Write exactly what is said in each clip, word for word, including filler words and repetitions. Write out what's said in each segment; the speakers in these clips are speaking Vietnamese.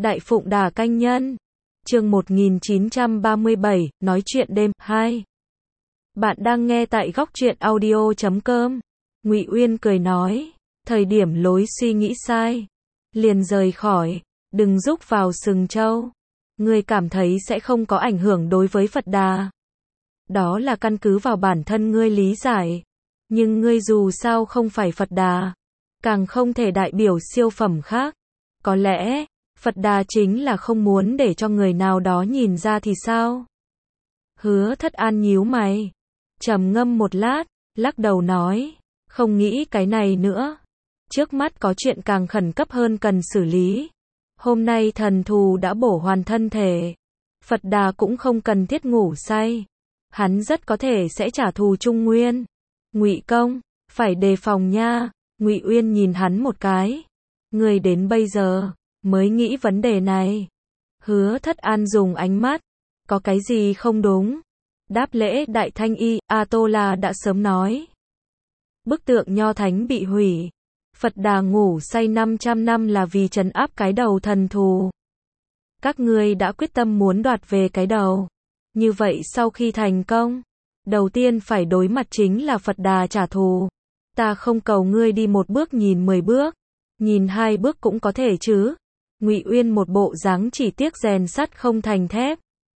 Đại Phụng Đà Canh Nhân. Chương một nghìn chín trăm ba mươi bảy, nói chuyện đêm, hai. Bạn đang nghe tại góc truyện audio chấm com. Ngụy Uyên cười nói, thời điểm lối suy nghĩ sai, liền rời khỏi, đừng rúc vào sừng trâu. Ngươi cảm thấy sẽ không có ảnh hưởng đối với Phật Đà. Đó là căn cứ vào bản thân ngươi lý giải. Nhưng ngươi dù sao không phải Phật Đà, càng không thể đại biểu siêu phẩm khác. Có lẽ, Phật Đà chính là không muốn để cho người nào đó nhìn ra thì sao? Hứa Thất An nhíu mày, trầm ngâm một lát, lắc đầu nói, không nghĩ cái này nữa. Trước mắt có chuyện càng khẩn cấp hơn cần xử lý. Hôm nay thần thù đã bổ hoàn thân thể. Phật Đà cũng không cần thiết ngủ say. Hắn rất có thể sẽ trả thù Trung Nguyên. Ngụy công, phải đề phòng nha. Ngụy Uyên nhìn hắn một cái. Người đến bây giờ mới nghĩ vấn đề này. Hứa Thất An dùng ánh mắt, có cái gì không đúng? Đáp lễ Đại Thanh Y, A-tô-la đã sớm nói. Bức tượng Nho Thánh bị hủy. Phật Đà ngủ say năm trăm năm là vì trấn áp cái đầu thần thù. Các ngươi đã quyết tâm muốn đoạt về cái đầu. Như vậy sau khi thành công, đầu tiên phải đối mặt chính là Phật Đà trả thù. Ta không cầu ngươi đi một bước nhìn mười bước, nhìn hai bước cũng có thể chứ. Ngụy Uyên một bộ dáng chỉ tiếc rèn sắt không thành thép.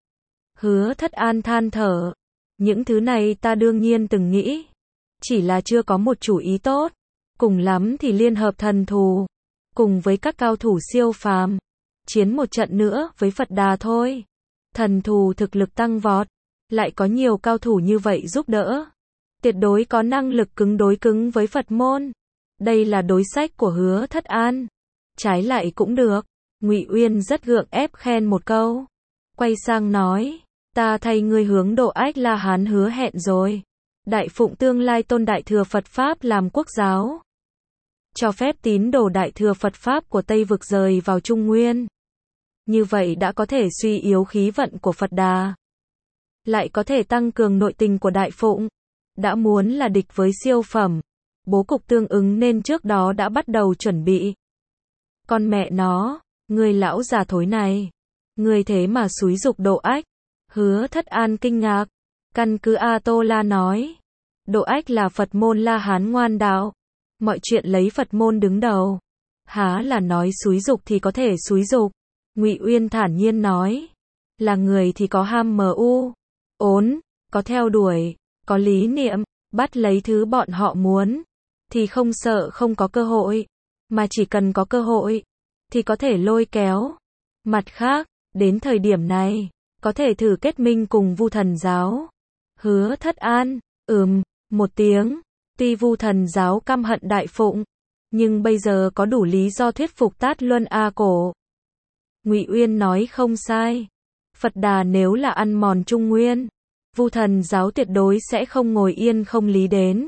Hứa Thất An than thở, những thứ này ta đương nhiên từng nghĩ, chỉ là chưa có một chủ ý tốt. Cùng lắm thì liên hợp thần thù, cùng với các cao thủ siêu phàm, chiến một trận nữa với Phật Đà thôi. Thần thù thực lực tăng vọt, lại có nhiều cao thủ như vậy giúp đỡ, tuyệt đối có năng lực cứng đối cứng với Phật môn. Đây là đối sách của Hứa Thất An. Trái lại cũng được. Ngụy Uyên rất gượng ép khen một câu, quay sang nói, ta thay ngươi hướng Độ Ách La Hán hứa hẹn rồi. Đại Phụng tương lai tôn Đại Thừa Phật Pháp làm quốc giáo, cho phép tín đồ Đại Thừa Phật Pháp của Tây Vực rời vào Trung Nguyên. Như vậy đã có thể suy yếu khí vận của Phật Đà, lại có thể tăng cường nội tình của Đại Phụng. Đã muốn là địch với siêu phẩm, bố cục tương ứng nên trước đó đã bắt đầu chuẩn bị. Con mẹ nó, người lão già thối này, người thế mà xúi giục Độ Ách. Hứa Thất An kinh ngạc, căn cứ A-tô-la nói, Độ Ách là Phật môn La Hán ngoan đạo, mọi chuyện lấy Phật môn đứng đầu. Há là nói xúi giục thì có thể xúi giục. Ngụy Uyên thản nhiên nói, là người thì có ham mờ u, ốn, có theo đuổi, có lý niệm, bắt lấy thứ bọn họ muốn, thì không sợ không có cơ hội, mà chỉ cần có cơ hội, thì có thể lôi kéo. Mặt khác, đến thời điểm này, có thể thử kết minh cùng Vu Thần giáo. Hứa Thất An, ừm, một tiếng. Tuy Vu Thần giáo căm hận Đại Phụng, nhưng bây giờ có đủ lý do thuyết phục Tát Luân A Cổ. Ngụy Uyên nói không sai. Phật Đà nếu là ăn mòn Trung Nguyên, Vu Thần giáo tuyệt đối sẽ không ngồi yên không lý đến.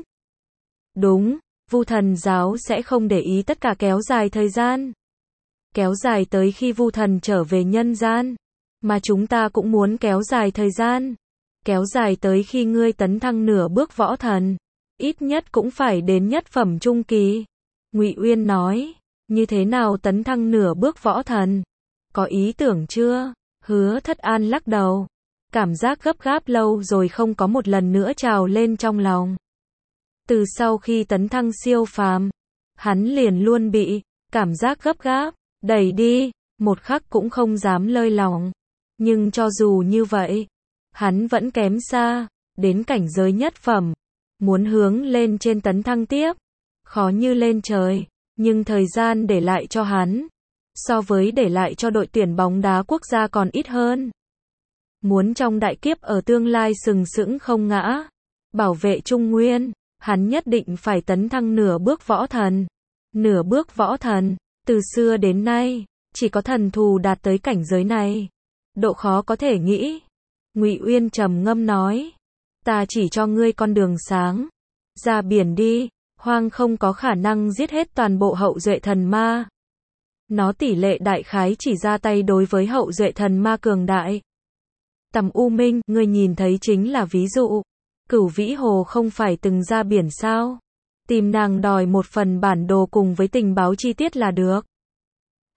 Đúng, Vu Thần giáo sẽ không để ý tất cả, kéo dài thời gian. Kéo dài tới khi Vu Thần trở về nhân gian. Mà chúng ta cũng muốn kéo dài thời gian. Kéo dài tới khi ngươi tấn thăng nửa bước võ thần. Ít nhất cũng phải đến nhất phẩm trung kỳ. Ngụy Uyên nói, như thế nào tấn thăng nửa bước võ thần? Có ý tưởng chưa? Hứa Thất An lắc đầu. Cảm giác gấp gáp lâu rồi không có một lần nữa trào lên trong lòng. Từ sau khi tấn thăng siêu phàm, hắn liền luôn bị cảm giác gấp gáp, đẩy đi, một khắc cũng không dám lơi lỏng. Nhưng cho dù như vậy, hắn vẫn kém xa, đến cảnh giới nhất phẩm. Muốn hướng lên trên tấn thăng tiếp, khó như lên trời, nhưng thời gian để lại cho hắn, so với để lại cho đội tuyển bóng đá quốc gia còn ít hơn. Muốn trong đại kiếp ở tương lai sừng sững không ngã, bảo vệ Trung Nguyên, hắn nhất định phải tấn thăng nửa bước võ thần. Nửa bước võ thần, từ xưa đến nay, chỉ có thần thù đạt tới cảnh giới này. Độ khó có thể nghĩ. Ngụy Uyên trầm ngâm nói, ta chỉ cho ngươi con đường sáng. Ra biển đi, hoang không có khả năng giết hết toàn bộ hậu duệ thần ma. Nó tỷ lệ đại khái chỉ ra tay đối với hậu duệ thần ma cường đại. Tầm U Minh, ngươi nhìn thấy chính là ví dụ. Cửu Vĩ Hồ không phải từng ra biển sao? Tìm nàng đòi một phần bản đồ cùng với tình báo chi tiết là được.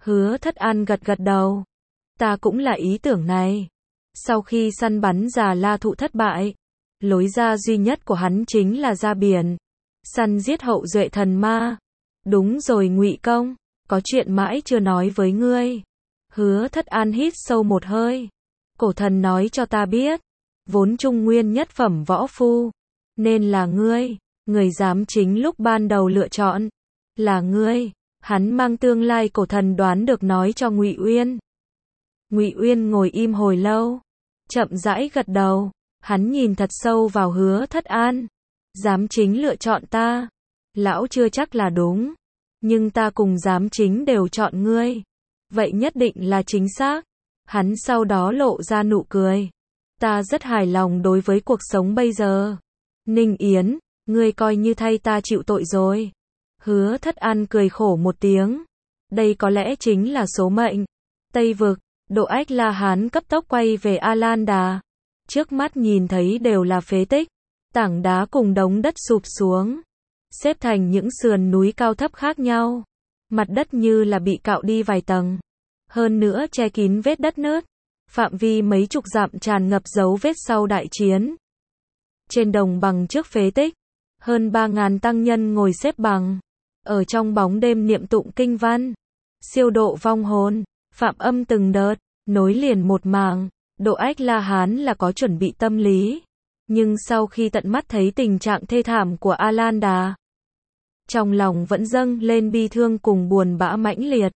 Hứa Thất An gật gật đầu. Ta cũng là ý tưởng này. Sau khi săn bắn Già La Thụ thất bại, lối ra duy nhất của hắn chính là ra biển, săn giết hậu duệ thần ma. Đúng rồi Ngụy Công, có chuyện mãi chưa nói với ngươi. Hứa Thất An hít sâu một hơi. Cổ thần nói cho ta biết, vốn trung nguyên nhất phẩm võ phu, nên là ngươi, người dám chính lúc ban đầu lựa chọn, là ngươi. Hắn mang tương lai cổ thần đoán được nói cho Ngụy Uyên. Ngụy Uyên ngồi im hồi lâu, chậm rãi gật đầu, hắn nhìn thật sâu vào Hứa Thất An. Dám chính lựa chọn ta, lão chưa chắc là đúng, nhưng ta cùng dám chính đều chọn ngươi, vậy nhất định là chính xác. Hắn sau đó lộ ra nụ cười. Ta rất hài lòng đối với cuộc sống bây giờ. Ninh Yến, ngươi coi như thay ta chịu tội rồi. Hứa Thất An cười khổ một tiếng. Đây có lẽ chính là số mệnh. Tây vực, Độ Ách La Hán cấp tốc quay về A Lan Đà. Trước mắt nhìn thấy đều là phế tích, tảng đá cùng đống đất sụp xuống, xếp thành những sườn núi cao thấp khác nhau. Mặt đất như là bị cạo đi vài tầng, hơn nữa che kín vết đất nứt. Phạm vi mấy chục dặm tràn ngập dấu vết sau đại chiến. Trên đồng bằng trước phế tích, hơn ba ngàn tăng nhân ngồi xếp bằng, ở trong bóng đêm niệm tụng kinh văn, siêu độ vong hồn, phạm âm từng đợt, nối liền một màng. Độ Ách La Hán là có chuẩn bị tâm lý, nhưng sau khi tận mắt thấy tình trạng thê thảm của A Lan Đà, trong lòng vẫn dâng lên bi thương cùng buồn bã mãnh liệt.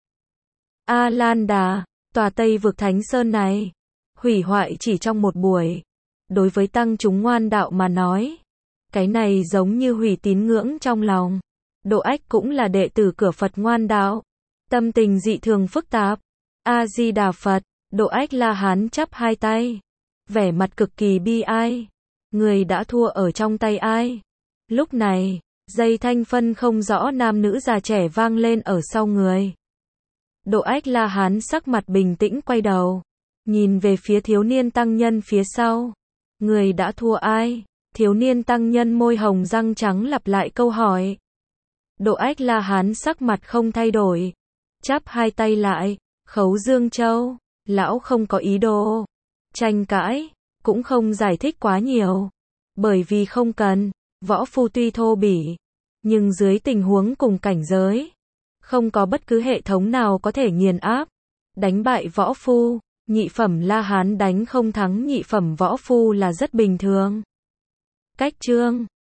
A Lan Đà, tòa Tây vực Thánh Sơn này, hủy hoại chỉ trong một buổi. Đối với tăng chúng ngoan đạo mà nói, cái này giống như hủy tín ngưỡng trong lòng. Độ Ách cũng là đệ tử cửa Phật ngoan đạo, tâm tình dị thường phức tạp. A Di Đà Phật. Độ Ách La Hán chắp hai tay, vẻ mặt cực kỳ bi ai. Người đã thua ở trong tay ai? Lúc này, dây thanh phân không rõ nam nữ già trẻ vang lên ở sau người. Độ Ách La Hán sắc mặt bình tĩnh quay đầu, nhìn về phía thiếu niên tăng nhân phía sau. Người đã thua ai? Thiếu niên tăng nhân môi hồng răng trắng lặp lại câu hỏi. Độ Ách La Hán sắc mặt không thay đổi, chắp hai tay lại, Khấu Dương Châu. Lão không có ý đồ tranh cãi, cũng không giải thích quá nhiều, bởi vì không cần. Võ phu tuy thô bỉ, nhưng dưới tình huống cùng cảnh giới, không có bất cứ hệ thống nào có thể nghiền áp, đánh bại võ phu. Nhị phẩm La Hán đánh không thắng nhị phẩm võ phu là rất bình thường. Cách chương